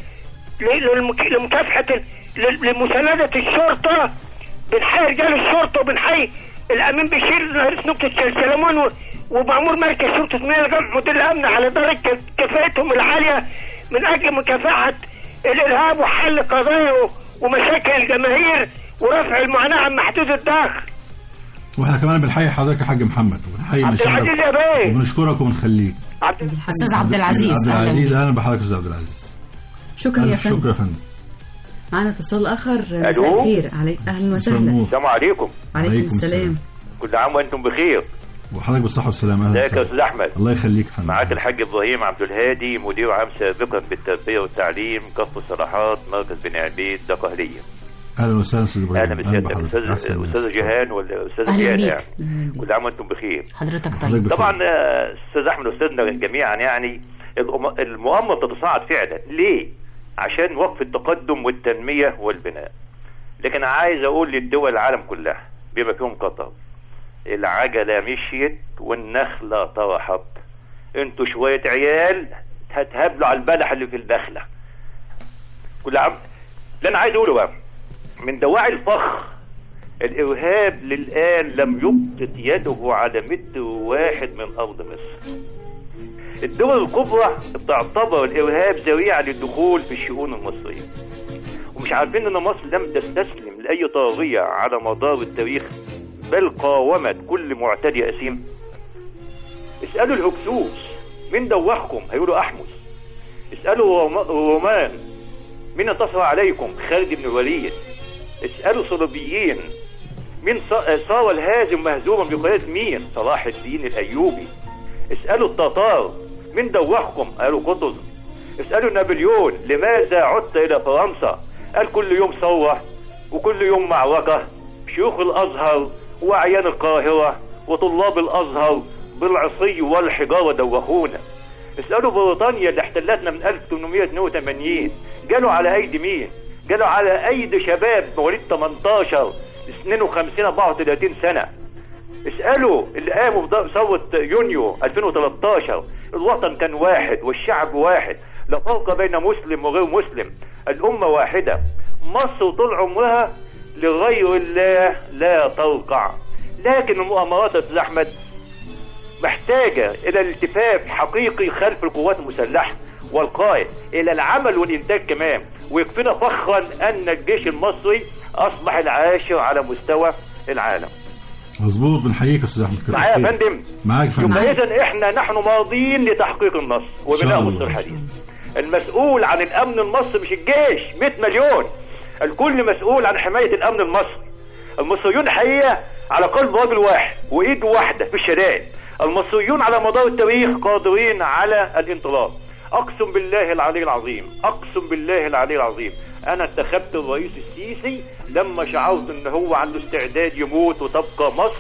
لمكافحه لمسانده الشرطه. بنحيي رجال الشرطه وبنحيي الامين بشير رئيس نقطه سليمان ومأمور مركز شرطه منى الجمع مدير الامن على درجه كفاءتهم العاليه من اجل مكافحه الارهاب وحل قضايا ومشاكل الجماهير ورفع المعاناه عن محدود الدخل. واحنا كمان بنحيي حضرتك يا حاج محمد وبنحيي عبد العزيز يا بيه وبنشكرك وبنخليك. استاذ عبد العزيز. عبد العزيز اهلا بحضرتك استاذ عبد العزيز. شكرا يا فندم. شكرا يا فندم. معنا اتصال اخر. مساء الخير. علي اهلا وسهلا. السلام عليكم. وعليكم السلام. كل عام وانتم بخير. وحضرتك بالصحه والسلامه. ازيك يا استاذ احمد؟ الله يخليك يا فندم. معاك الحاج ابراهيم عبد الهادي مدير عام سابقا بالتربيه والتعليم كفر الصلاحات مركز بني عبيد دقهليه. اهلا وسهلا استاذ ابراهيم. اهلا بسيادتك استاذ استاذ جيهان والاستاذ جيهان. كل عام وانتم بخير. حضرتك طيب. طبعا استاذ احمد واستاذنا جميعا يعني المؤامره تتصاعد فعلا. ليه؟ عشان وقف التقدم والتنميه والبناء. لكن عايز اقول للدول العالم كلها بما فيهم قطر العجله مشيت والنخله طرحت. انتوا شويه عيال هتهبلوا على البلح اللي في النخله. كل عام اللي انا عايز اقوله بقى من دواعي الفخر الارهاب للان لم يبسط يده على متر واحد من ارض مصر. الدول الكبرى بتعتبر الارهاب ذريعه للدخول في الشؤون المصريه ومش عارفين ان مصر لم تستسلم لاي طاغيه على مدار التاريخ بل قاومت كل معتدي اثيم. اسالوا الهكسوس مين دوخكم هيقولوا احمس. اسالوا رومان مين انتصر عليكم خالد بن الوليد. اسالوا صليبيين مين صار الهازم مهزوما بقياده مين صلاح الدين الايوبي. اسالوا التتار مين دوخكم قالوا قطز. اسالوا نابليون لماذا عدت الى فرنسا قال كل يوم ثوره وكل يوم معركه. شيوخ الازهر واعيان القاهره وطلاب الازهر بالعصي والحجاره دوخونا. اسالوا بريطانيا اللي احتلتنا من ألف وثمانمائة واثنين وثمانين جالوا على ايدي مين؟ جالوا على ايدي شباب مواليد ثمانية عشر اثنين وخمسين أربعة وثلاثين سنه. اسالوا اللي قاموا بثوره يونيو ألفين وثلاثة عشر الوطن كان واحد والشعب واحد لا فرق بين مسلم وغير مسلم. الامه واحده. مصر طول عمرها لغير الله لا ترقع. لكن المؤامرات يا احمد محتاجه الى الالتفاف حقيقي خلف القوات المسلحه والقائد الى العمل والانتاج كمان. ويكفينا فخرا ان الجيش المصري اصبح العاشر على مستوى العالم. مظبوط. بنحييك يا استاذ احمد. معايا يا فندم. معاك يا فندم. يبقى اذا احنا نحن ماضيين لتحقيق النصر وبناء مصر الحديث. المسؤول عن الامن المصري مش الجيش مئة مليون. الكل مسؤول عن حمايه الامن المصري. المصريون حقيقه على قلب رجل واحد وايد واحده في الشدائد. المصريون على مدار التاريخ قادرين على الانطلاق. اقسم بالله العلي العظيم اقسم بالله العلي العظيم انا انتخبت الرئيس السيسي لما شعرت ان هو عنده استعداد يموت وتبقى مصر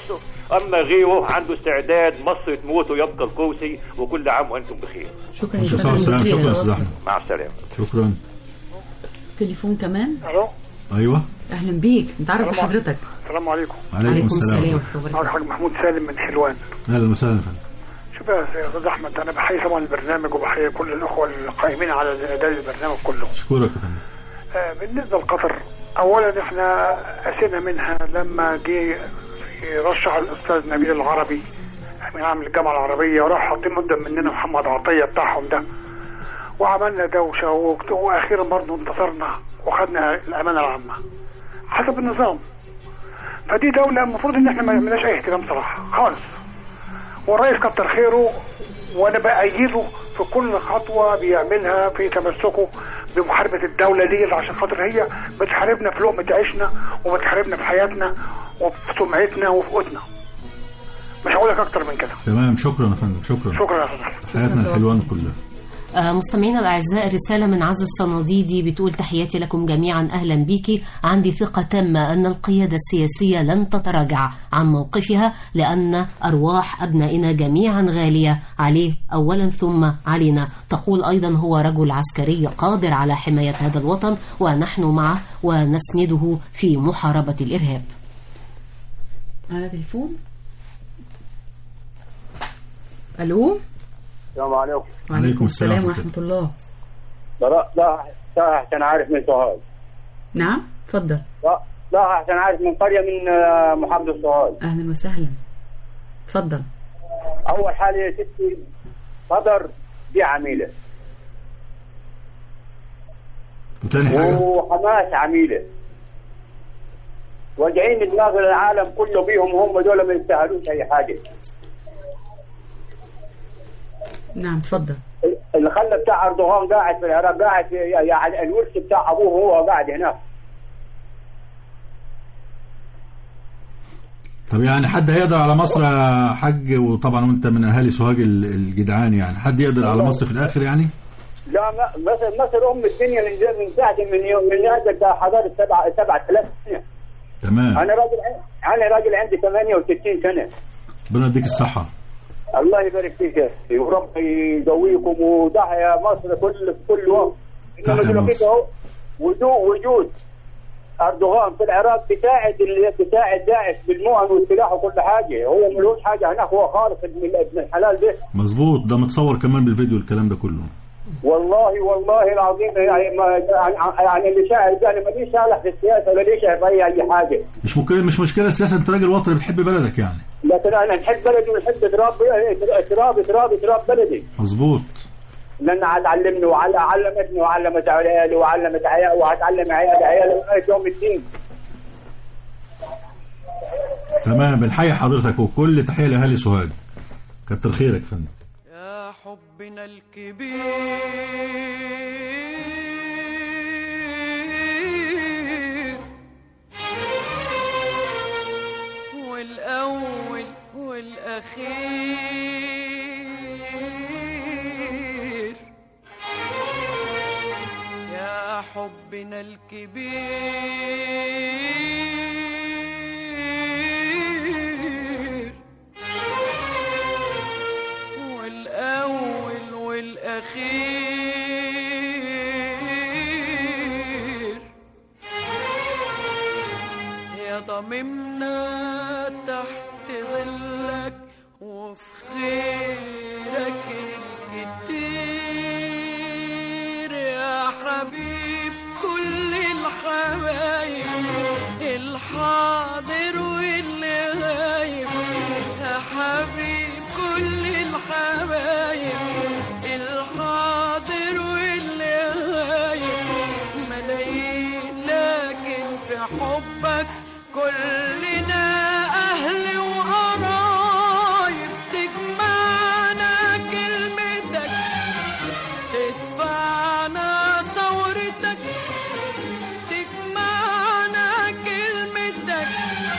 اما غيره عنده استعداد مصر تموت ويبقى الكرسي، وكل عام وانتم بخير. شكرا شكرا جزيلا. مع السلامه. شكرا. تليفون كمان. الو. ايوه اهلا بيك، نتعرف بحضرتك. السلام عليكم. وعليكم السلام. معك حاج محمود سالم من حلوان. اهلا وسهلا فندم. شوف يا استاذ احمد، انا بحيي طبعا البرنامج وبحيي كل الاخوه القائمين على اداء البرنامج كله. اشكرك يا فندم. آه بالنسبه لقطر، اولا احنا اسينا منها لما جه يرشح الاستاذ نبيل العربي من عامل الجامعه العربيه، وراح حاطين مده مننا محمد عطيه بتاعهم ده، وعملنا دوشه، واخيرا برضه انتصرنا وخدنا الامانه العامه حسب النظام. فدي دوله المفروض ان احنا ما نعملهاش اي اهتمام صراحه خالص. والرئيس كتر خيره، وانا بايده في كل خطوه بيعملها في تمسكه بمحاربه الدوله دي، عشان خاطر هي بتحاربنا في لقمه عيشنا، وبتحاربنا في حياتنا وفي سمعتنا وفي قوتنا. مش هقول لك اكتر من كده. تمام، شكرا يا فندم. شكرا. شكرا يا فندم. حياتنا الحلوان كلها. مستمعينا الأعزاء، رسالة من عز الصناديدي بتقول: تحياتي لكم جميعا، أهلا بيكي. عندي ثقة تامة أن القيادة السياسية لن تتراجع عن موقفها، لأن أرواح أبنائنا جميعا غالية عليه أولا ثم علينا. تقول أيضا: هو رجل عسكري قادر على حماية هذا الوطن، ونحن معه ونسنده في محاربة الإرهاب. على تليفون. ألو. السلام عليكم. وعليكم السلام ورحمة الله. لا لا لا أحسن عارف من سوهاج. نعم تفضل. لا لا أحسن عارف من قرية من محافظة سوهاج. أهلا وسهلا. تفضل. أول حاجة يا ستي، قدر دي عميلة، وحماس عميلة، واجعين دماغ العالم كله بيهم، هم دول ما يستاهلوش أي حاجة. نعم تفضل. الخلة بتاع أردوغان قاعد في العراق، قاعد في يعني الورث بتاع أبوه هو قاعد هناك. طب يعني حد هيقدر على مصر يا حاج؟ وطبعا وانت من اهالي سوهاج الجدعان، يعني حد يقدر على مصر في الاخر يعني؟ لا مصر مصر ام الدنيا من من ساعه من يوم من هذا حضاره سبع سبع ثلاث سنين. تمام. انا راجل انا راجل عندي ثمانية وستين سنه. ربنا يديك الصحه. الله يبارك فيك يا اخي، وربنا يقويكم، وتحيا مصر كل كل وقت. انما دلوقتي اهو وجود اردوغان في العراق بتاعد اللي بتاعد داعش بالمؤن والسلاح وكل حاجه، هو ملوش حاجه هناك، هو خالص من الحلال ده. مظبوط، ده متصور كمان بالفيديو الكلام ده كله. والله والله العظيم يعني ما يعني اللي شاعر ده انا ماليش صالح في السياسه ولا ليش في اي حاجه. مش ممكن، مش مشكله السياسه، انت راجل وطني بتحب بلدك يعني. لكن انا نحب بلدي ونحب تراب تراب تراب تراب بلدي. مظبوط. لان علمني وعلمتني وعلمت عيالي وعلمت عيالي وهتعلم عيالي عيالي لغايه يوم الدين. تمام، بنحيي حضرتك وكل تحيه لاهالي سوهاج. كتر خيرك يا فندم. يا حبنا الكبير والأول والأخير، يا حبنا الكبير والأول والأخير، يا ضممنا تحت ظلك وفي خيرك الكتير، يا حبيب كل الحبايب الحاضر واللي غايب، يا حبيب كل الحبايب الحاضر واللي غايب، ملايين لكن في حبك كلنا أهل وقرايب، تجمعنا كلمتك تدفعنا ثورتك، تجمعنا كلمتك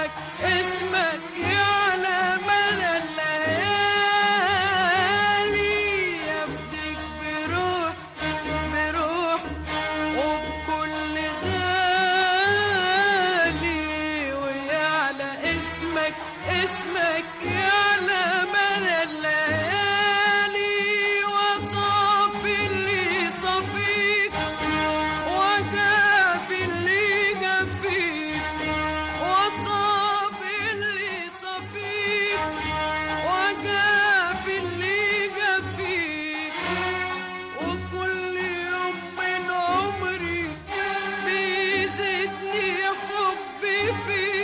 اسمك اسمك يعلى مدى الليالي يفديك بروح بروح وبكل غالي ويعلى اسمك اسمك يعلى مدى الليالي وصافي اللي صفيك وجافي اللي جافيك وصافي اللي صفيك وجافي اللي جافيك وكل يوم من عمري بيزيدني حبي فيك.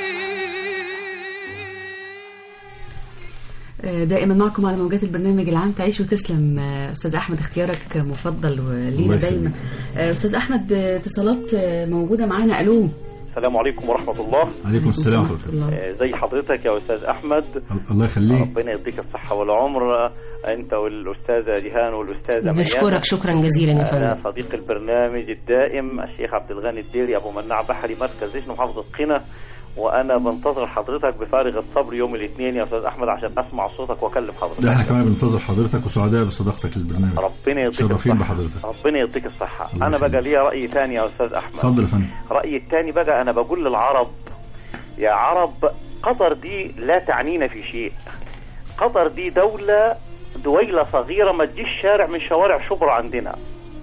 دائما معكم على موجات البرنامج العام تعيش وتسلم. أستاذ أحمد اختيارك مفضل ولينا دايما. أستاذ أحمد اتصالات موجودة معانا. ألو السلام عليكم ورحمة الله. عليكم السلام ورحمة الله. زي حضرتك يا أستاذ أحمد. الله يخليك. ربنا يديك الصحة والعمر أنت والأستاذة جيهان والأستاذة نشكرك شكرا جزيلا يا فندم. أنا صديق البرنامج الدائم الشيخ عبد الغني الديري أبو مناع بحري مركز دجلة محافظة قنا، وأنا بنتظر حضرتك بفارغ الصبر يوم الاثنين يا أستاذ أحمد عشان أسمع صوتك وأكلم حضرتك. ده احنا كمان بننتظر حضرتك وسعداء بصداقتك للبرنامج. ربنا يديك شرفين الصحة. بحضرتك. ربنا يديك الصحة. أنا بقى ليا رأي ثاني يا أستاذ أحمد. اتفضل يا فندم. رأيي الثاني بقى أنا بقول للعرب يا عرب قطر دي لا تعنينا في شيء. قطر دي دولة دويلة صغيرة ما تجيش شارع من شوارع شبرا عندنا.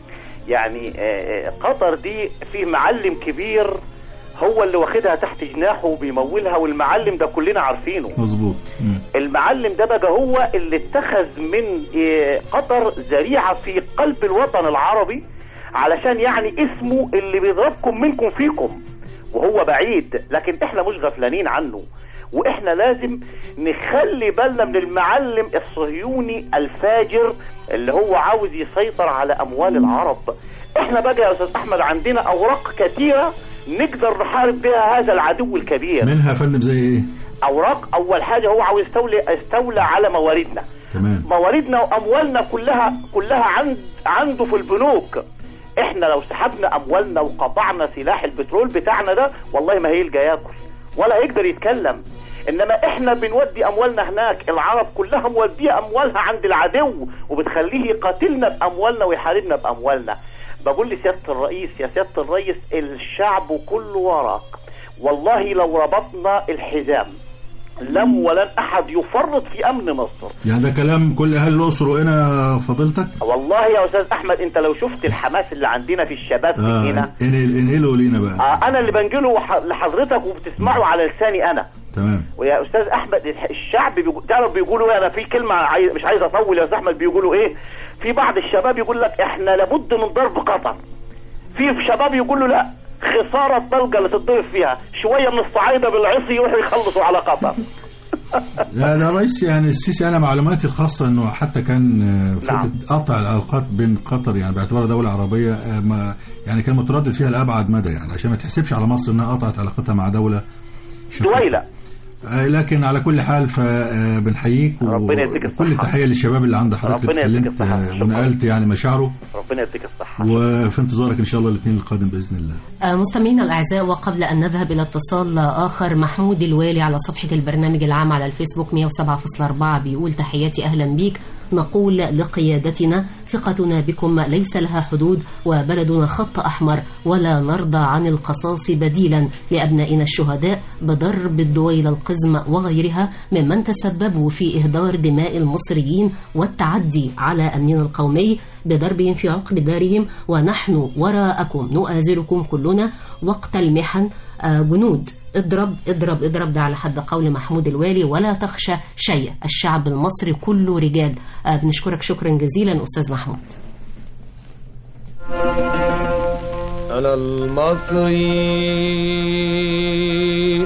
يعني قطر دي فيه معلم كبير هو اللي واخدها تحت جناحه وبيمولها، والمعلم ده كلنا عارفينه. مظبوط. المعلم ده بقى هو اللي اتخذ من قطر ذريعة في قلب الوطن العربي علشان يعني اسمه اللي بيضربكم منكم فيكم وهو بعيد، لكن احنا مش غفلانين عنه، واحنا لازم نخلي بالنا من المعلم الصهيوني الفاجر اللي هو عاوز يسيطر على اموال العرب. احنا بقى يا استاذ احمد عندنا اوراق كثيرة نقدر نحارب بها هذا العدو الكبير. منها يا فندم زي ايه؟ اوراق اول حاجة هو عاوز يستولي يستولى على مواردنا. تمام. مواردنا واموالنا كلها كلها عند عنده في البنوك. احنا لو سحبنا اموالنا وقطعنا سلاح البترول بتاعنا ده والله ما هيلقى ياكل ولا يقدر يتكلم، انما احنا بنودي اموالنا هناك. العرب كلها موديه اموالها عند العدو وبتخليه يقاتلنا باموالنا ويحاربنا باموالنا. بقول لسيادة الرئيس يا سيادة الرئيس الشعب كله وراك، والله لو ربطنا الحزام لم ولن احد يفرط في امن مصر. يعني ده كلام كل اهل الاقصر وهنا فضيلتك؟ والله يا استاذ احمد انت لو شفت الحماس اللي عندنا في الشباب آه هنا. انقلوا لينا بقى. آه انا اللي بنقله لحضرتك وبتسمعه على لساني انا. تمام. ويا استاذ احمد الشعب بيقول تعرف بيقولوا انا في كلمه عايز مش عايز اطول يا استاذ احمد. بيقولوا ايه؟ في بعض الشباب يقول لك احنا لابد من ضرب قطر. في شباب يقولوا لا خساره الطلقه اللي تتضرب فيها شويه من الصعايده بالعصي يروحوا يخلصوا على قطر. لا ده رئيس يعني السيسي انا معلوماتي الخاصه انه حتى كان فكره قطع العلاقات بين قطر يعني باعتبارها دوله عربيه ما يعني كان متردد فيها لابعد مدى يعني عشان ما تحسبش على مصر انها قطعت علاقتها مع دوله دويله. لكن على كل حال فبنحييك وكل التحيه للشباب اللي عند حضرتك اللي اتكلمت ونقلت يعني مشاعره. ربنا يديك الصحه. وفي انتظارك ان شاء الله الاثنين القادم باذن الله. مستمعينا الاعزاء وقبل ان نذهب الى اتصال اخر، محمود الوالي على صفحه البرنامج العام على الفيسبوك مئة وسبعة فاصلة أربعة بيقول تحياتي اهلا بيك، نقول لقيادتنا ثقتنا بكم ليس لها حدود وبلدنا خط أحمر ولا نرضى عن القصاص بديلا لأبنائنا الشهداء بضرب الدويل القزم وغيرها ممن تسببوا في إهدار دماء المصريين والتعدي على أمننا القومي بضربهم في عقر دارهم، ونحن وراءكم نؤازركم كلنا وقت المحن جنود. اضرب اضرب اضرب، ده على حد قول محمود الوالي، ولا تخشى شيء، الشعب المصري كله رجال. آه بنشكرك شكرا جزيلا أستاذ محمود. أنا المصري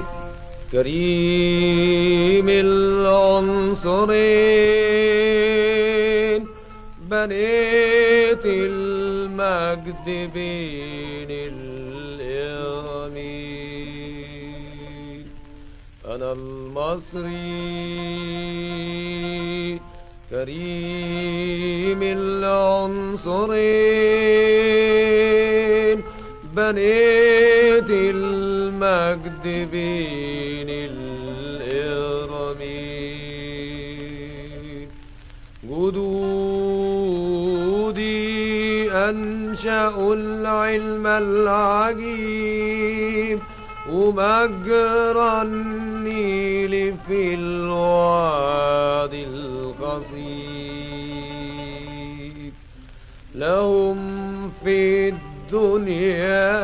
كريم العنصرين، بنيت المجد بين الإغمين. أنا المصري كريم العنصرين، بنيت المجد المجد بين الإرمين. جدودي أنشأوا العلم العجيب ومجرى النيل في الوادي القصيب. لهم في الدنيا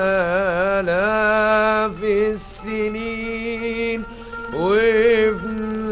آلاف السنين وابن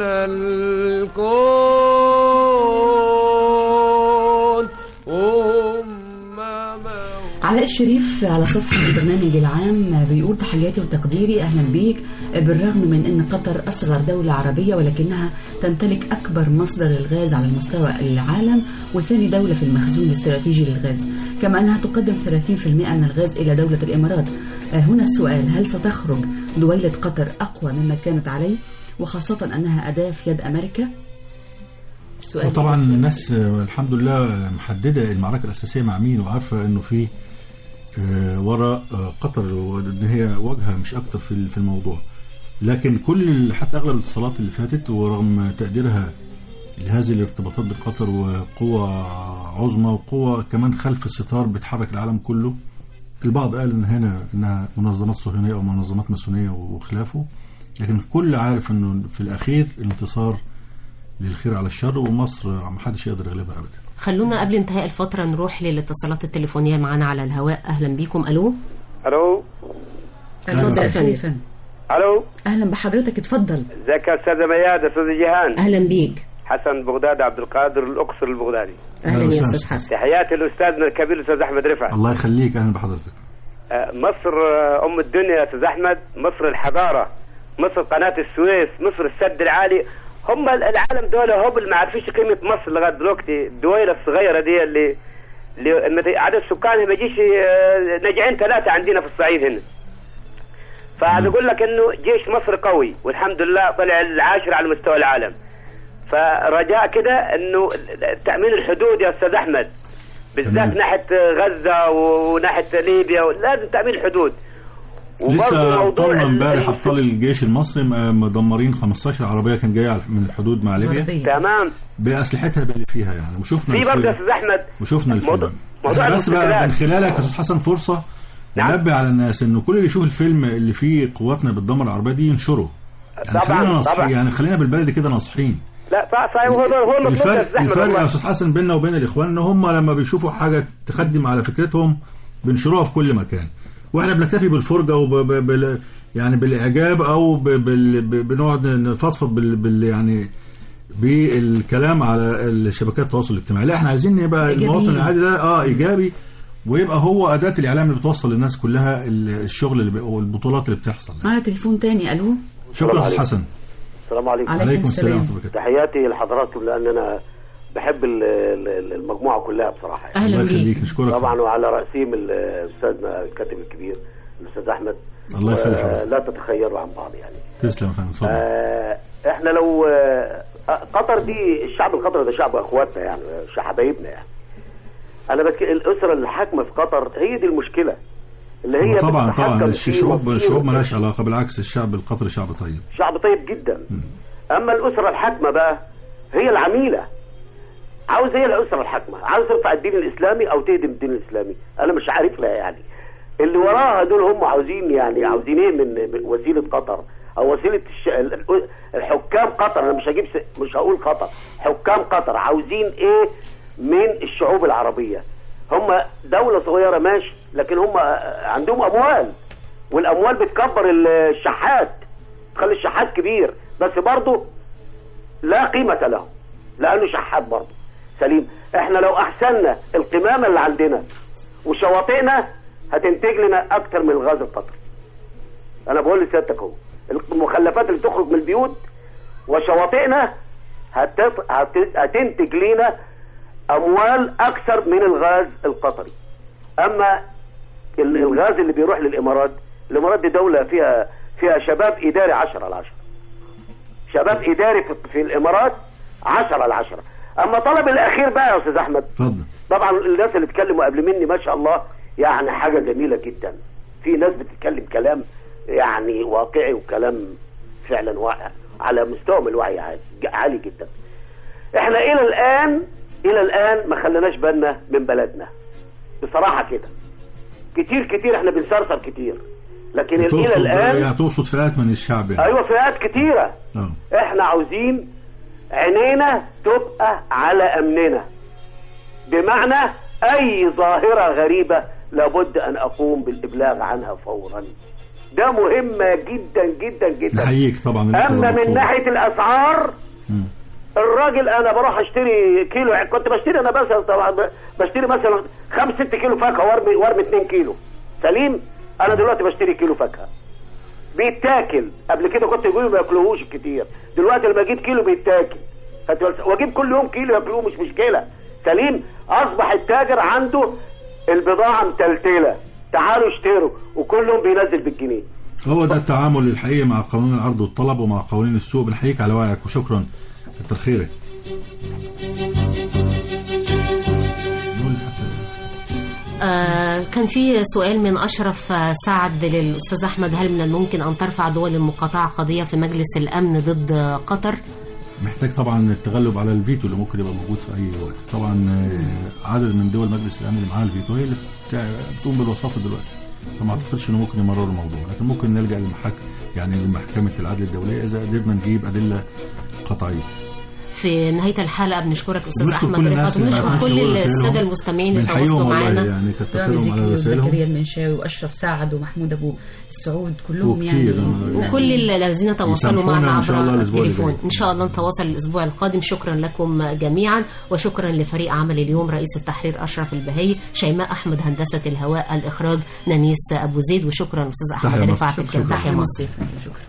الكون وهم علاء الشريف على صفحة البرنامج العام بيقول تحياتي وتقديري أهلا بيك. بالرغم من أن قطر أصغر دولة عربية ولكنها تمتلك أكبر مصدر الغاز على مستوى العالم وثاني دولة في المخزون الاستراتيجي للغاز، كما أنها تقدم ثلاثين بالمئة من الغاز إلى دولة الإمارات. هنا السؤال، هل ستخرج دويلة قطر أقوى مما كانت عليه وخاصة أنها أداة في يد أمريكا؟ طبعا الناس الحمد لله محددة المعركة الأساسية مع مين وعارفة أنه في وراء قطر وان هي واجهه مش اكتر في في الموضوع. لكن كل حتى اغلب الاتصالات اللي فاتت ورغم تقديرها لهذه الارتباطات بقطر وقوة عظمى وقوة كمان خلف الستار بتحرك العالم كله، البعض قال ان هنا انها منظمات صهيونية او منظمات ماسونية وخلافه، لكن كل عارف انه في الاخير الانتصار للخير على الشر ومصر ما حدش يقدر يغلبها ابدا. خلونا قبل انتهاء الفترة نروح للاتصالات التليفونية معنا على الهواء. أهلا بيكم. ألو ألو اتفضل يا فندم. ألو أهلا بحضرتك، اتفضل. ازيك يا أستاذة مياد؟ أستاذ جيهان. أهلا بيك. حسن بغداد عبد القادر الأقصر البغدادي. أهلا يا أستاذ حسن. تحياتي لأستاذنا الكبير الأستاذ أحمد رفعت. الله يخليك. أهلا بحضرتك. مصر أم الدنيا يا أستاذ أحمد، مصر الحضارة، مصر قناة السويس، مصر السد العالي. هم العالم دول هم اللي ما عارفينش قيمه مصر لغايه دلوقتي. الدويله الصغيره دي اللي اللي عدد سكانها ما يجيش ناجعين ثلاثه عندنا في الصعيد هنا. فانا اقول لك انه جيش مصر قوي والحمد لله طلع العاشر على مستوى العالم. فرجاء كده انه تامين الحدود يا استاذ احمد بالذات ناحيه غزه وناحيه ليبيا لازم تامين الحدود. لسه طلع امبارح ابطال الجيش المصري مدمرين خمستاشر عربيه كان جايه من الحدود مع ليبيا تمام باسلحتها اللي فيها يعني. وشفنا في برضه يا استاذ احمد وشفنا الفيلم. بس بقى من خلالك يا استاذ حسن فرصه ننبه على الناس انه كل اللي يشوف الفيلم اللي فيه قواتنا بتدمر العربيه دي ينشره يعني. طبعا خلينا طبعا يعني خلينا بالبلد كده ناصحين. لا صحيح هو هو الفرق, الفرق يا استاذ حسن بيننا وبين الاخوان ان هم لما بيشوفوا حاجه تخدم على فكرتهم بينشروها في كل مكان، واحنا بنكتفي بالفرجه وب يعني بالاعجاب او بنقعد نفضفض بال... بال يعني بالكلام على الشبكات التواصل الاجتماعي. لا احنا عايزين يبقى المواطن العادي ده اه ايجابي ويبقى هو اداه الاعلام اللي بتوصل للناس كلها الشغل اللي والبطولات اللي بتحصل. معنا تليفون تاني. الو شكرا استاذ حسن. السلام عليكم. عليكم السلام. تحياتي لحضراتكم لان انا بحب المجموعه كلها بصراحه يعني. اهلا بيك. نشكرك طبعا وعلى راسهم الاستاذنا الكاتب الكبير الاستاذ احمد. الله يخلي حضرتك. لا تتخيروا عن بعض يعني. تسلم يا فندم. اتفضل. آه احنا لو آه قطر دي الشعب القطري ده شعب اخواتنا يعني شعب حبايبنا يعني. انا بك الاسره اللي حاكمه في قطر هي دي المشكله اللي هي طبعا طبعا الشعوب الشعوب ما لهاش علاقه، بالعكس الشعب القطري شعب طيب. شعب طيب جدا. م. اما الاسره الحاكمه بقى هي العميله. عاوز هي الاسره الحاكمه عاوز ترفع الدين الاسلامي او تهدم الدين الاسلامي، انا مش عارف لها يعني. اللي وراها دول هم عاوزين يعني عاوزين ايه من وسيله قطر او وسيله الش... الحكام قطر. انا مش هجيب س... مش هقول قطر، حكام قطر عاوزين ايه من الشعوب العربيه. هم دوله صغيره ماشي لكن هم عندهم اموال والاموال بتكبر الشحات تخلي الشحات كبير بس برضه لا قيمه له لانه شحات برضه سليم. احنا لو احسننا القمامه اللي عندنا وشواطئنا هتنتج لنا اكتر من الغاز القطري. انا بقول لسيادتك اهو المخلفات اللي تخرج من البيوت وشواطئنا هتت... هت... هتنتج لنا اموال اكثر من الغاز القطري. اما الغاز اللي بيروح للامارات، الامارات دي دوله فيها فيها شباب اداري عشرة على عشرة. شباب اداري في, في الامارات عشرة على عشرة. اما طلب الاخير بقى يا استاذ احمد. اتفضل. طبعا الناس اللي اتكلموا قبل مني ما شاء الله يعني حاجه جميله جدا. في ناس بتتكلم كلام يعني واقعي وكلام فعلا واقع على مستوى من الوعي عالي, عالي جدا. احنا الى الان الى الان ما خلناش بالنا من بلدنا بصراحه كده. كتير كتير احنا بنصرصر كتير، لكن الى الان يعني تقصد فئات من الشعب يعني. ايوه فئات كتيره. أوه. احنا عاوزين عينينا تبقى على امننا، بمعنى اي ظاهره غريبه لابد ان اقوم بالابلاغ عنها فورا. ده مهمه جدا جدا جدا. نحييك طبعا. اما من ناحيه الاسعار م. الراجل انا بروح اشتري كيلو، كنت بشتري انا مثلا طبعا بشتري مثلا خمس ست كيلو فاكهه وارمي وارمي اتنين كيلو سليم. انا دلوقتي بشتري كيلو فاكهه بيتاكل. قبل كده كنت يقولوا ما ياكلوهوش كتير، دلوقتي لما اجيب كيلو بيتاكل، واجيب كل يوم كيلو ياكلوه مش مشكله سليم. اصبح التاجر عنده البضاعه متلتله، تعالوا اشتروا، وكل يوم بينزل بالجنيه. هو ده التعامل الحقيقي مع قانون العرض والطلب ومع قوانين السوق. بنحييك على وعيك وشكرا. كتر خيرك. آه كان في سؤال من أشرف سعد للأستاذ أحمد: هل من الممكن أن ترفع دول المقاطعة قضية في مجلس الأمن ضد قطر؟ محتاج طبعا التغلب على الفيتو اللي ممكن يبقى موجود في أي وقت. طبعا عدد من دول مجلس الأمن اللي معاها الفيتو هي اللي بتقوم بالوساطة دلوقتي، فما أعتقدش إنه ممكن يمرروا الموضوع، لكن ممكن نلجأ للمحاكم يعني لمحكمة العدل الدولية إذا قدرنا نجيب أدلة قطعية. في نهاية الحلقة بنشكرك أستاذ أحمد رفعت، ونشكر كل السادة المستمعين اللي تواصلوا معنا. يعني كترهم على رسائلهم. زكريا المنشاوي وأشرف سعد ومحمود أبو السعود كلهم يعني، وكل الذين تواصلوا معنا عبر التليفون. إن شاء الله نتواصل الأسبوع القادم. شكرا لكم جميعا، وشكرا لفريق عمل اليوم: رئيس التحرير أشرف البهي، شيماء أحمد هندسة الهواء، الإخراج نانيس أبو زيد، وشكرا أستاذ أحمد رفعت. تحية مصر. شكرا.